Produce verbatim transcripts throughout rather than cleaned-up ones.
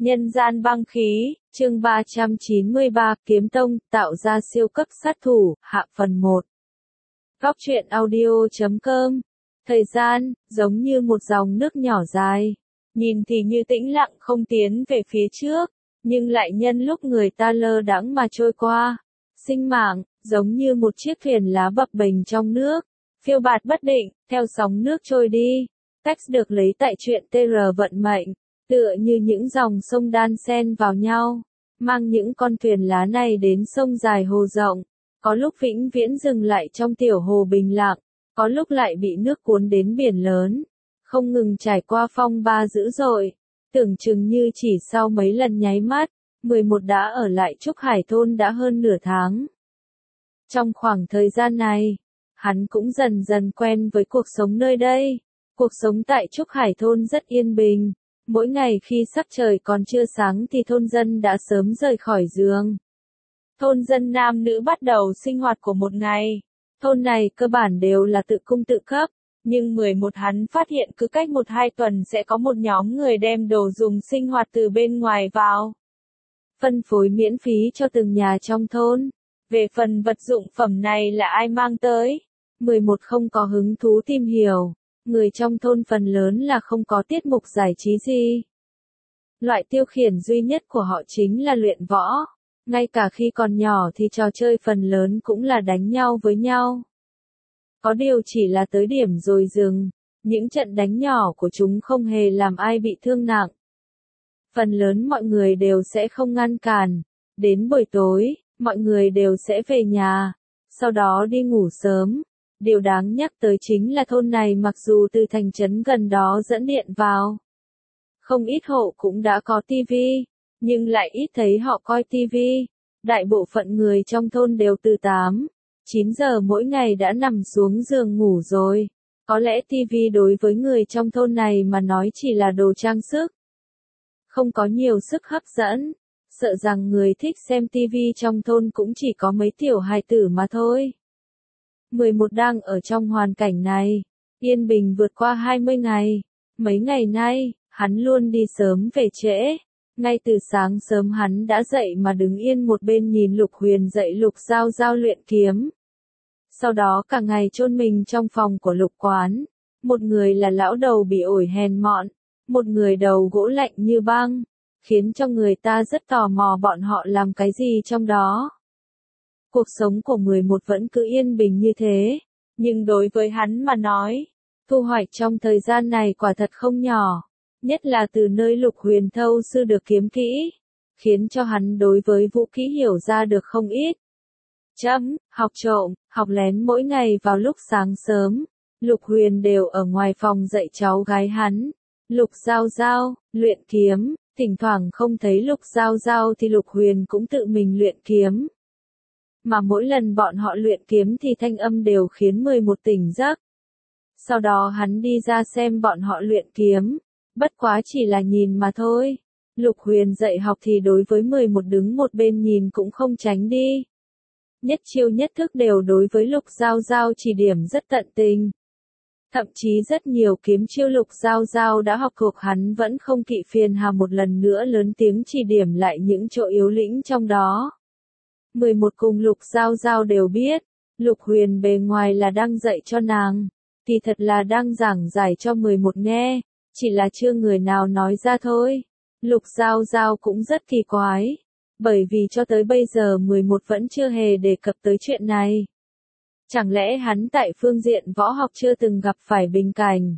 Nhân gian băng khí, chương ba trăm chín mươi ba, Kiếm Tông, tạo ra siêu cấp sát thủ, hạ phần một. Góc truyện audio chấm com. Thời gian, giống như một dòng nước nhỏ dài. Nhìn thì như tĩnh lặng không tiến về phía trước, nhưng lại nhân lúc người ta lơ đãng mà trôi qua. Sinh mạng, giống như một chiếc thuyền lá bập bềnh trong nước, phiêu bạt bất định, theo sóng nước trôi đi. Text được lấy tại truyện tê rờ vận mệnh. Tựa như những dòng sông đan xen vào nhau, mang những con thuyền lá này đến sông dài hồ rộng, có lúc vĩnh viễn dừng lại trong tiểu hồ bình lặng, có lúc lại bị nước cuốn đến biển lớn, không ngừng trải qua phong ba dữ dội, tưởng chừng như chỉ sau mấy lần nháy mắt, mười một đã ở lại Trúc Hải thôn đã hơn nửa tháng. Trong khoảng thời gian này, hắn cũng dần dần quen với cuộc sống nơi đây, cuộc sống tại Trúc Hải thôn rất yên bình. Mỗi ngày khi sắc trời còn chưa sáng thì thôn dân đã sớm rời khỏi giường. Thôn dân nam nữ bắt đầu sinh hoạt của một ngày. Thôn này cơ bản đều là tự cung tự cấp, nhưng mười một hắn phát hiện cứ cách một hai tuần sẽ có một nhóm người đem đồ dùng sinh hoạt từ bên ngoài vào. Phân phối miễn phí cho từng nhà trong thôn. Về phần vật dụng phẩm này là ai mang tới? mười một không có hứng thú tìm hiểu. Người trong thôn phần lớn là không có tiết mục giải trí gì. Loại tiêu khiển duy nhất của họ chính là luyện võ. Ngay cả khi còn nhỏ thì trò chơi phần lớn cũng là đánh nhau với nhau. Có điều chỉ là tới điểm rồi dừng. Những trận đánh nhỏ của chúng không hề làm ai bị thương nặng. Phần lớn mọi người đều sẽ không ngăn cản. Đến buổi tối, mọi người đều sẽ về nhà. Sau đó đi ngủ sớm. Điều đáng nhắc tới chính là thôn này mặc dù từ thành trấn gần đó dẫn điện vào. Không ít hộ cũng đã có tivi, nhưng lại ít thấy họ coi tivi. Đại bộ phận người trong thôn đều từ tám, chín giờ mỗi ngày đã nằm xuống giường ngủ rồi. Có lẽ tivi đối với người trong thôn này mà nói chỉ là đồ trang sức. Không có nhiều sức hấp dẫn, sợ rằng người thích xem tivi trong thôn cũng chỉ có mấy tiểu hài tử mà thôi. mười một đang ở trong hoàn cảnh này, yên bình vượt qua hai mươi ngày. Mấy ngày nay, hắn luôn đi sớm về trễ. Ngay từ sáng sớm hắn đã dậy mà đứng yên một bên nhìn Lục Huyền dạy Lục Giao Giao luyện kiếm. Sau đó cả ngày chôn mình trong phòng của Lục quán. Một người là lão đầu bị ổi hèn mọn, một người đầu gỗ lạnh như băng, khiến cho người ta rất tò mò bọn họ làm cái gì trong đó. Cuộc sống của mười một vẫn cứ yên bình như thế, nhưng đối với hắn mà nói, thu hoạch trong thời gian này quả thật không nhỏ, nhất là từ nơi Lục Huyền thâu sư được kiếm kỹ, khiến cho hắn đối với vũ kỹ hiểu ra được không ít. Chấm, học trộm, học lén mỗi ngày vào lúc sáng sớm, Lục Huyền đều ở ngoài phòng dạy cháu gái hắn, Lục Giao Giao, luyện kiếm, thỉnh thoảng không thấy Lục Giao Giao thì Lục Huyền cũng tự mình luyện kiếm. Mà mỗi lần bọn họ luyện kiếm thì thanh âm đều khiến mười một tỉnh giấc. Sau đó hắn đi ra xem bọn họ luyện kiếm, bất quá chỉ là nhìn mà thôi. Lục Huyền dạy học thì đối với mười một đứng một bên nhìn cũng không tránh đi. Nhất chiêu nhất thức đều đối với Lục Giao Giao chỉ điểm rất tận tình. Thậm chí rất nhiều kiếm chiêu Lục Giao Giao đã học thuộc hắn vẫn không kỵ phiền hà một lần nữa lớn tiếng chỉ điểm lại những chỗ yếu lĩnh trong đó. mười một cùng Lục Giao Giao đều biết, Lục Huyền bề ngoài là đang dạy cho nàng, thì thật là đang giảng giải cho mười một nghe, chỉ là chưa người nào nói ra thôi. Lục Giao Giao cũng rất kỳ quái, bởi vì cho tới bây giờ mười một vẫn chưa hề đề cập tới chuyện này. Chẳng lẽ hắn tại phương diện võ học chưa từng gặp phải bình cảnh?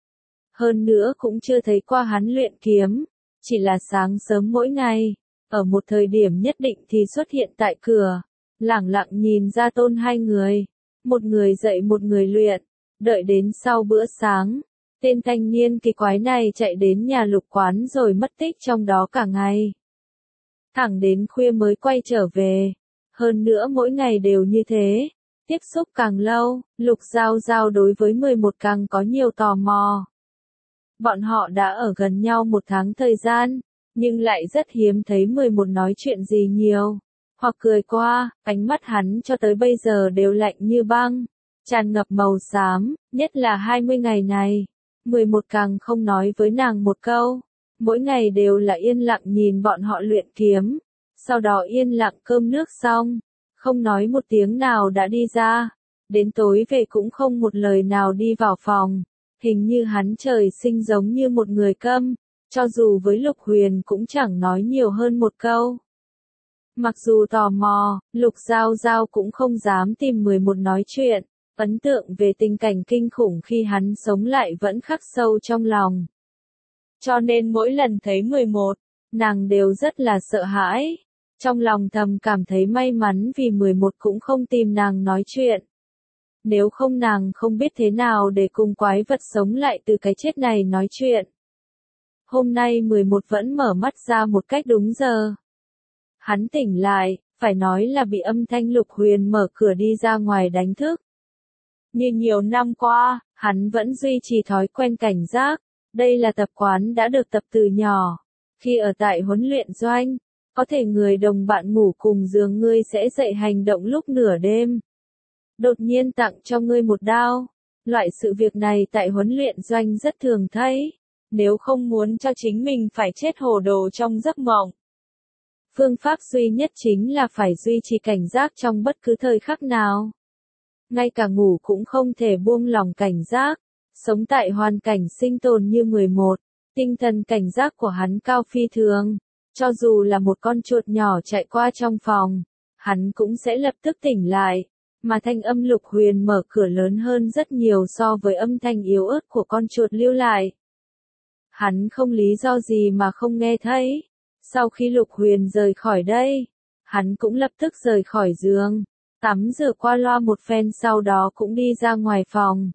Hơn nữa cũng chưa thấy qua hắn luyện kiếm, chỉ là sáng sớm mỗi ngày. Ở một thời điểm nhất định thì xuất hiện tại cửa, lẳng lặng nhìn ra tôn hai người, một người dạy một người luyện, đợi đến sau bữa sáng, tên thanh niên kỳ quái này chạy đến nhà Lục quán rồi mất tích trong đó cả ngày. Thẳng đến khuya mới quay trở về, hơn nữa mỗi ngày đều như thế, tiếp xúc càng lâu, Lục Giao Giao đối với mười một càng có nhiều tò mò. Bọn họ đã ở gần nhau một tháng thời gian. Nhưng lại rất hiếm thấy mười một nói chuyện gì nhiều, hoặc cười qua, ánh mắt hắn cho tới bây giờ đều lạnh như băng, tràn ngập màu xám, nhất là hai mươi ngày này, mười một càng không nói với nàng một câu, mỗi ngày đều là yên lặng nhìn bọn họ luyện kiếm, sau đó yên lặng cơm nước xong, không nói một tiếng nào đã đi ra, đến tối về cũng không một lời nào đi vào phòng, hình như hắn trời sinh giống như một người câm, cho dù với Lục Huyền cũng chẳng nói nhiều hơn một câu. Mặc dù tò mò, Lục Giao Giao cũng không dám tìm mười một nói chuyện, ấn tượng về tình cảnh kinh khủng khi hắn sống lại vẫn khắc sâu trong lòng. Cho nên mỗi lần thấy mười một, nàng đều rất là sợ hãi, trong lòng thầm cảm thấy may mắn vì mười một cũng không tìm nàng nói chuyện. Nếu không nàng không biết thế nào để cùng quái vật sống lại từ cái chết này nói chuyện. Hôm nay mười một vẫn mở mắt ra một cách đúng giờ. Hắn tỉnh lại, phải nói là bị âm thanh Lục Huyền mở cửa đi ra ngoài đánh thức. Như nhiều năm qua, hắn vẫn duy trì thói quen cảnh giác, đây là tập quán đã được tập từ nhỏ. Khi ở tại huấn luyện doanh, có thể người đồng bạn ngủ cùng giường ngươi sẽ dậy hành động lúc nửa đêm. Đột nhiên tặng cho ngươi một đao. Loại sự việc này tại huấn luyện doanh rất thường thấy, nếu không muốn cho chính mình phải chết hồ đồ trong giấc mộng. Phương pháp duy nhất chính là phải duy trì cảnh giác trong bất cứ thời khắc nào. Ngay cả ngủ cũng không thể buông lòng cảnh giác, sống tại hoàn cảnh sinh tồn như mười một, tinh thần cảnh giác của hắn cao phi thường, cho dù là một con chuột nhỏ chạy qua trong phòng, hắn cũng sẽ lập tức tỉnh lại, mà thanh âm Lục Huyền mở cửa lớn hơn rất nhiều so với âm thanh yếu ớt của con chuột lưu lại. Hắn không lý do gì mà không nghe thấy. Sau khi Lục Huyền rời khỏi đây, hắn cũng lập tức rời khỏi giường, tắm rửa qua loa một phen sau đó cũng đi ra ngoài phòng.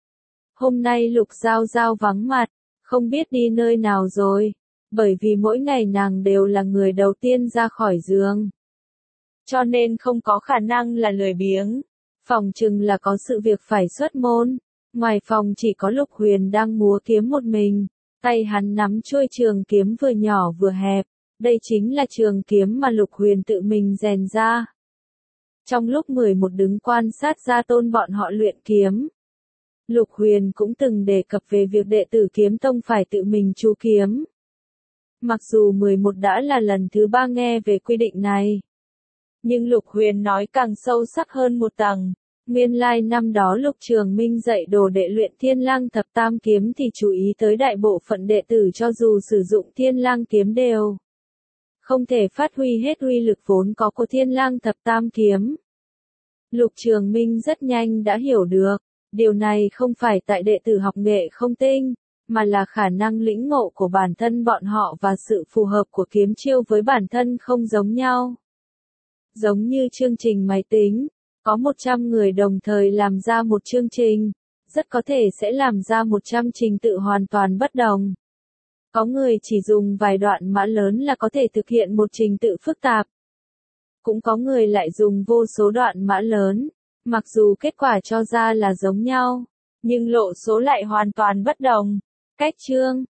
Hôm nay Lục Giao Giao vắng mặt, không biết đi nơi nào rồi, bởi vì mỗi ngày nàng đều là người đầu tiên ra khỏi giường. Cho nên không có khả năng là lười biếng, phòng chừng là có sự việc phải xuất môn. Ngoài phòng chỉ có Lục Huyền đang múa kiếm một mình, tay hắn nắm chuôi trường kiếm vừa nhỏ vừa hẹp. Đây chính là trường kiếm mà Lục Huyền tự mình rèn ra. Trong lúc mười một đứng quan sát Gia Tôn bọn họ luyện kiếm, Lục Huyền cũng từng đề cập về việc đệ tử kiếm tông phải tự mình chu kiếm. Mặc dù mười một đã là lần thứ ba nghe về quy định này, nhưng Lục Huyền nói càng sâu sắc hơn một tầng. Nguyên lai năm đó Lục Trường Minh dạy đồ đệ luyện Thiên Lang Thập Tam Kiếm thì chú ý tới đại bộ phận đệ tử cho dù sử dụng Thiên Lang Kiếm đều không thể phát huy hết uy lực vốn có của Thiên Lang Thập Tam Kiếm. Lục Trường Minh rất nhanh đã hiểu được, điều này không phải tại đệ tử học nghệ không tinh, mà là khả năng lĩnh ngộ của bản thân bọn họ và sự phù hợp của kiếm chiêu với bản thân không giống nhau. Giống như chương trình máy tính, có một trăm người đồng thời làm ra một chương trình, rất có thể sẽ làm ra một trăm trình tự hoàn toàn bất đồng. Có người chỉ dùng vài đoạn mã lớn là có thể thực hiện một trình tự phức tạp. Cũng có người lại dùng vô số đoạn mã lớn, mặc dù kết quả cho ra là giống nhau, nhưng lộ số lại hoàn toàn bất đồng. Cách chương